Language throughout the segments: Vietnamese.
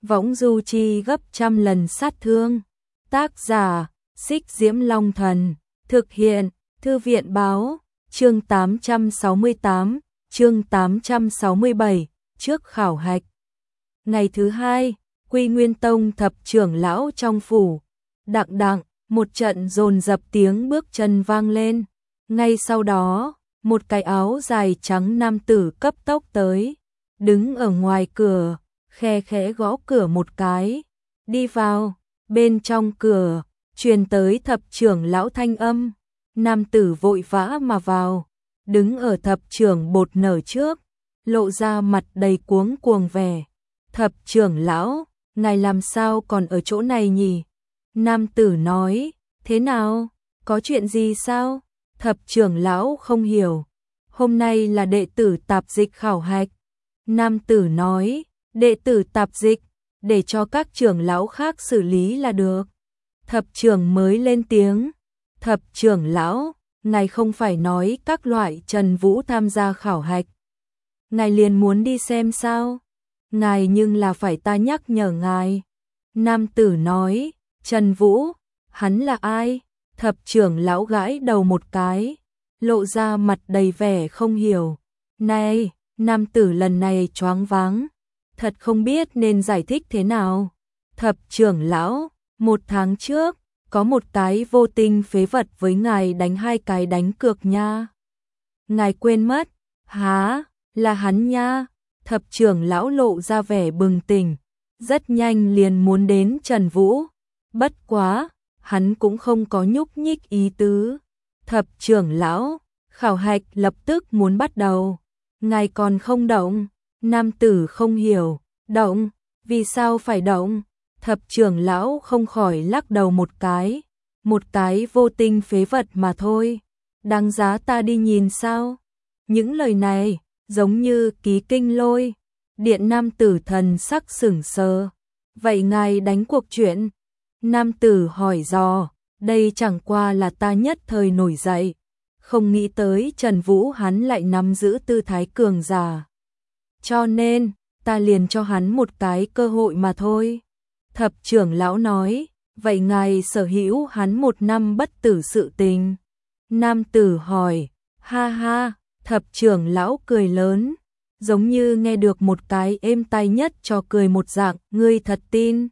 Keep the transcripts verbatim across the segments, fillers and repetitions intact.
võng du chi gấp trăm lần sát thương. Tác giả, Xích Diễm Long Thần, thực hiện, Thư viện Báo, chương tám trăm sáu mươi tám, chương tám trăm sáu mươi bảy, trước khảo hạch. Ngày thứ hai, Quy Nguyên Tông thập trưởng lão trong phủ, đặng đặng, một trận dồn dập tiếng bước chân vang lên. Ngay sau đó, một cái áo dài trắng nam tử cấp tốc tới, đứng ở ngoài cửa, khe khẽ gõ cửa một cái, đi vào. Bên trong cửa, truyền tới thập trưởng lão thanh âm, nam tử vội vã mà vào, đứng ở thập trưởng bột nở trước, lộ ra mặt đầy cuống cuồng vẻ. Thập trưởng lão, ngài làm sao còn ở chỗ này nhỉ? Nam tử nói, thế nào, có chuyện gì sao? Thập trưởng lão không hiểu, hôm nay là đệ tử tạp dịch khảo hạch. Nam tử nói, đệ tử tạp dịch, để cho các trưởng lão khác xử lý là được. Thập trưởng mới lên tiếng, thập trưởng lão, ngài không phải nói các loại Trần Vũ tham gia khảo hạch. Ngài liền muốn đi xem sao? Ngài nhưng là phải ta nhắc nhở ngài. Nam tử nói, Trần Vũ, hắn là ai? Thập trưởng lão gãi đầu một cái, lộ ra mặt đầy vẻ không hiểu. Này, nam tử lần này choáng váng, thật không biết nên giải thích thế nào. Thập trưởng lão, một tháng trước, có một cái vô tinh phế vật với ngài đánh hai cái đánh cược nha. Ngài quên mất, há, là hắn nha. Thập trưởng lão lộ ra vẻ bừng tỉnh, rất nhanh liền muốn đến Trần Vũ. Bất quá, hắn cũng không có nhúc nhích ý tứ. Thập trưởng lão, khảo hạch lập tức muốn bắt đầu. Ngài còn không động? Nam tử không hiểu, động, vì sao phải động? Thập trưởng lão không khỏi lắc đầu một cái, một cái vô tinh phế vật mà thôi, đáng giá ta đi nhìn sao? Những lời này, giống như ký kinh lôi, điện. Nam tử thần sắc sững sờ. Vậy ngài đánh cuộc chuyện? Nam tử hỏi dò, đây chẳng qua là ta nhất thời nổi dậy, không nghĩ tới Trần Vũ hắn lại nắm giữ tư thái cường giả. Cho nên, ta liền cho hắn một cái cơ hội mà thôi. Thập trưởng lão nói, vậy ngài sở hữu hắn một năm bất tử sự tình. Nam tử hỏi, ha ha, thập trưởng lão cười lớn, giống như nghe được một cái êm tai nhất cho cười một dạng, ngươi thật tin.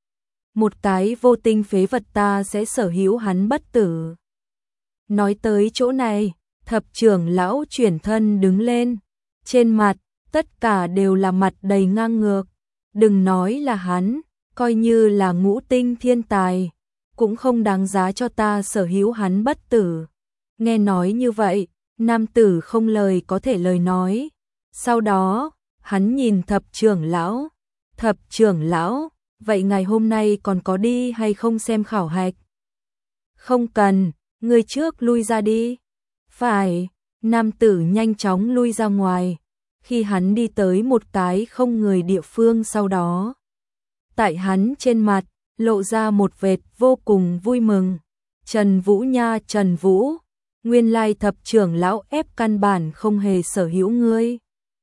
Một cái vô tinh phế vật ta sẽ sở hữu hắn bất tử. Nói tới chỗ này, thập trưởng lão chuyển thân đứng lên, trên mặt, tất cả đều là mặt đầy ngang ngược. Đừng nói là hắn, coi như là ngũ tinh thiên tài, cũng không đáng giá cho ta sở hữu hắn bất tử. Nghe nói như vậy, nam tử không lời có thể lời nói. Sau đó, hắn nhìn thập trưởng lão. Thập trưởng lão, vậy ngày hôm nay còn có đi hay không xem khảo hạch? Không cần, người trước lui ra đi. Phải, nam tử nhanh chóng lui ra ngoài. Khi hắn đi tới một cái không người địa phương sau đó, tại hắn trên mặt, lộ ra một vệt vô cùng vui mừng. Trần Vũ nha, Trần Vũ, nguyên lai thập trưởng lão ép căn bản không hề sở hữu ngươi.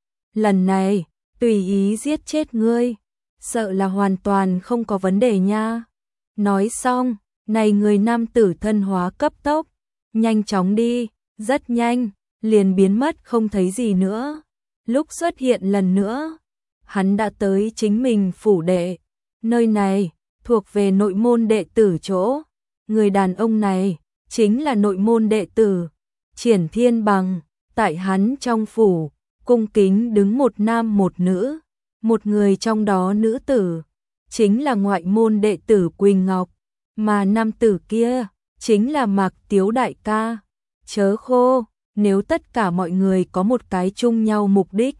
Lần này, tùy ý giết chết ngươi, sợ là hoàn toàn không có vấn đề nha. Nói xong, này người nam tử thân hóa cấp tốc, nhanh chóng đi, rất nhanh, liền biến mất không thấy gì nữa. Lúc xuất hiện lần nữa, hắn đã tới chính mình phủ đệ. Nơi này, thuộc về nội môn đệ tử chỗ. Người đàn ông này, chính là nội môn đệ tử, Triển Thiên Bằng. Tại hắn trong phủ, cung kính đứng một nam một nữ. Một người trong đó nữ tử, chính là ngoại môn đệ tử Quỳnh Ngọc. Mà nam tử kia, chính là Mạc Tiếu đại ca. Chớ khô, nếu tất cả mọi người có một cái chung nhau mục đích,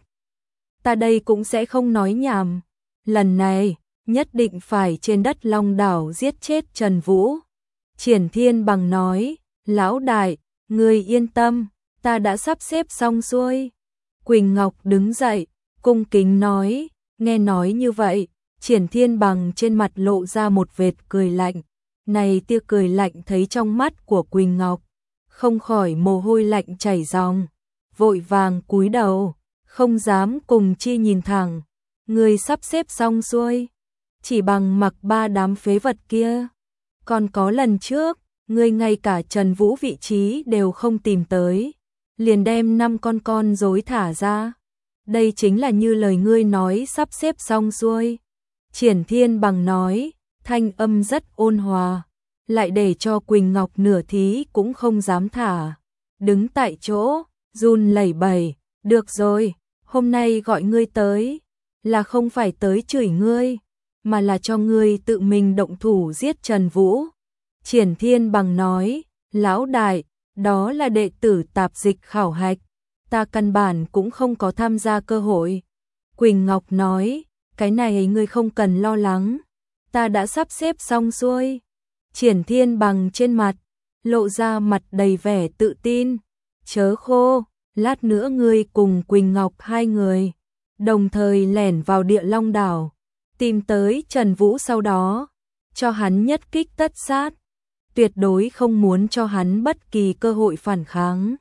ta đây cũng sẽ không nói nhảm. Lần này, nhất định phải trên đất Long Đảo giết chết Trần Vũ. Triển Thiên Bằng nói, lão đại, người yên tâm, ta đã sắp xếp xong xuôi. Quỳnh Ngọc đứng dậy, cung kính nói, nghe nói như vậy, Triển Thiên Bằng trên mặt lộ ra một vệt cười lạnh. Này tia cười lạnh thấy trong mắt của Quỳnh Ngọc, không khỏi mồ hôi lạnh chảy ròng, vội vàng cúi đầu, không dám cùng chi nhìn thẳng. Người sắp xếp xong xuôi? chỉ bằng mặc ba đám phế vật kia. Còn có lần trước, ngươi ngay cả Trần Vũ vị trí đều không tìm tới, liền đem năm con con rối thả ra. Đây chính là như lời ngươi nói sắp xếp xong xuôi. Triển Thiên Bằng nói, thanh âm rất ôn hòa, lại để cho Quỳnh Ngọc nửa thí cũng không dám thả. Đứng tại chỗ, run lẩy bẩy, được rồi, hôm nay gọi ngươi tới, là không phải tới chửi ngươi, mà là cho ngươi tự mình động thủ giết Trần Vũ. Triển Thiên Bằng nói, lão đại, đó là đệ tử tạp dịch khảo hạch, ta căn bản cũng không có tham gia cơ hội. Quỳnh Ngọc nói, cái này ngươi không cần lo lắng, ta đã sắp xếp xong xuôi. Triển Thiên Bằng trên mặt, lộ ra mặt đầy vẻ tự tin, chớ khô, lát nữa ngươi cùng Quỳnh Ngọc hai người, đồng thời lẻn vào Địa Long đảo, tìm tới Trần Vũ sau đó, cho hắn nhất kích tất sát, tuyệt đối không muốn cho hắn bất kỳ cơ hội phản kháng.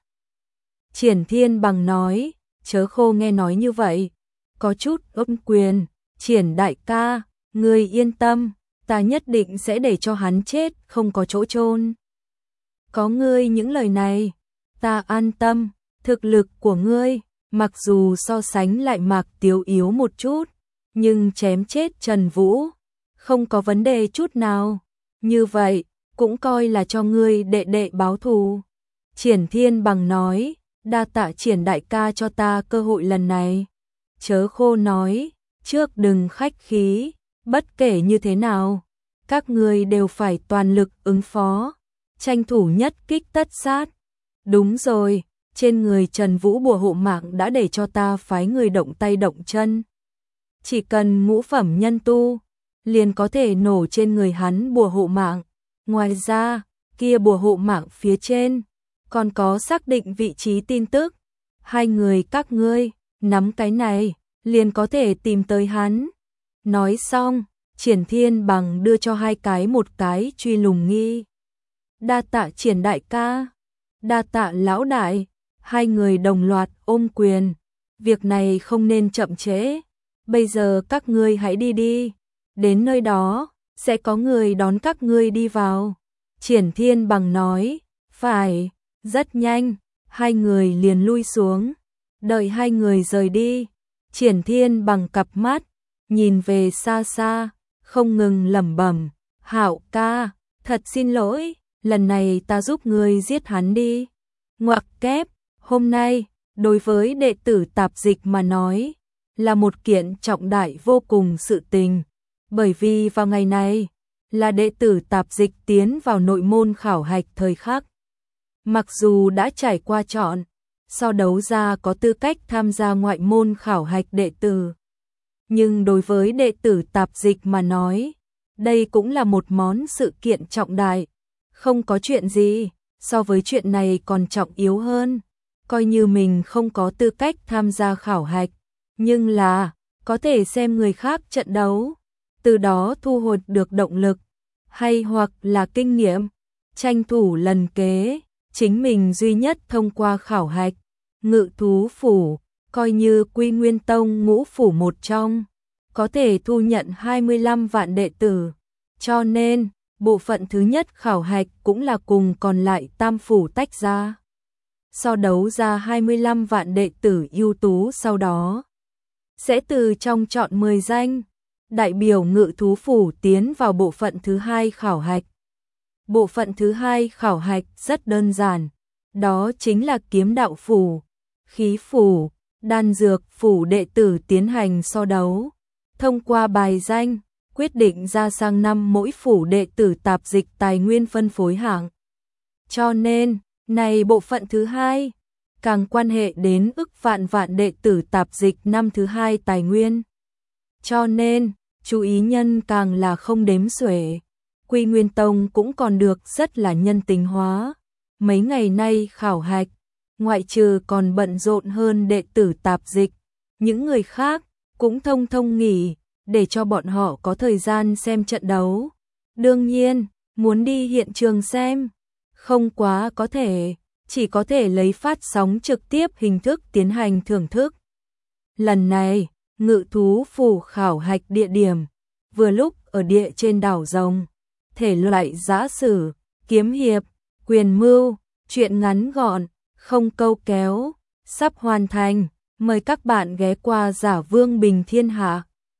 Triển Thiên Bằng nói, chớ khô nghe nói như vậy, có chút ôm quyền, Triển đại ca, ngươi yên tâm, ta nhất định sẽ để cho hắn chết không có chỗ chôn. Có ngươi những lời này, ta an tâm, thực lực của ngươi, mặc dù so sánh lại Mạc Tiếu yếu một chút, nhưng chém chết Trần Vũ, không có vấn đề chút nào, như vậy, cũng coi là cho ngươi đệ đệ báo thù. Triển Thiên Bằng nói, đa tạ Triển đại ca cho ta cơ hội lần này. Chớ khô nói, trước đừng khách khí, bất kể như thế nào, các ngươi đều phải toàn lực ứng phó, tranh thủ nhất kích tất sát. Đúng rồi, trên người Trần Vũ bùa hộ mạng đã để cho ta phái người động tay động chân. Chỉ cần ngũ phẩm nhân tu, liền có thể nổ trên người hắn bùa hộ mạng. Ngoài ra, kia bùa hộ mạng phía trên, còn có xác định vị trí tin tức. Hai người các ngươi, nắm cái này, liền có thể tìm tới hắn. Nói xong, Triển Thiên Bằng đưa cho hai cái một cái truy lùng nghi. Đa tạ Triển đại ca, đa tạ lão đại, hai người đồng loạt ôm quyền. Việc này không nên chậm trễ, bây giờ các ngươi hãy đi đi, đến nơi đó, sẽ có người đón các ngươi đi vào. Triển Thiên Bằng nói, phải, rất nhanh, hai người liền lui xuống, đợi hai người rời đi. Triển Thiên Bằng cặp mắt, nhìn về xa xa, không ngừng lẩm bẩm, Hạo ca, thật xin lỗi, lần này ta giúp ngươi giết hắn đi. Ngoặc kép, hôm nay, đối với đệ tử tạp dịch mà nói, là một kiện trọng đại vô cùng sự tình, bởi vì vào ngày này, là đệ tử tạp dịch tiến vào nội môn khảo hạch thời khắc. Mặc dù đã trải qua chọn, so đấu ra có tư cách tham gia ngoại môn khảo hạch đệ tử, nhưng đối với đệ tử tạp dịch mà nói, đây cũng là một món sự kiện trọng đại. Không có chuyện gì, so với chuyện này còn trọng yếu hơn, coi như mình không có tư cách tham gia khảo hạch, nhưng là, có thể xem người khác trận đấu, từ đó thu hồi được động lực, hay hoặc là kinh nghiệm, tranh thủ lần kế, chính mình duy nhất thông qua khảo hạch. Ngự thú phủ, coi như Quy Nguyên Tông ngũ phủ một trong, có thể thu nhận hai mươi lăm vạn đệ tử, cho nên, bộ phận thứ nhất khảo hạch cũng là cùng còn lại tam phủ tách ra. So đấu ra hai mươi lăm vạn đệ tử ưu tú sau đó, sẽ từ trong chọn mười danh, đại biểu ngự thú phủ tiến vào bộ phận thứ hai khảo hạch. Bộ phận thứ hai khảo hạch rất đơn giản, đó chính là kiếm đạo phủ, khí phủ, đan dược phủ đệ tử tiến hành so đấu. Thông qua bài danh, quyết định ra sang năm mỗi phủ đệ tử tạp dịch tài nguyên phân phối hạng. Cho nên, này bộ phận thứ hai, càng quan hệ đến ức vạn vạn đệ tử tạp dịch năm thứ hai tài nguyên. Cho nên, chú ý nhân càng là không đếm xuể. Quy Nguyên Tông cũng còn được rất là nhân tính hóa. Mấy ngày nay khảo hạch, ngoại trừ còn bận rộn hơn đệ tử tạp dịch, những người khác cũng thông thông nghỉ, để cho bọn họ có thời gian xem trận đấu. Đương nhiên, muốn đi hiện trường xem, không quá có thể, chỉ có thể lấy phát sóng trực tiếp hình thức tiến hành thưởng thức. Lần này, ngự thú phủ khảo hạch địa điểm, vừa lúc ở địa trên đảo rồng. Thể loại giã sử, kiếm hiệp, quyền mưu, truyện ngắn gọn, không câu kéo, sắp hoàn thành. Mời các bạn ghé qua Giả Vương Bình Thiên Hạ.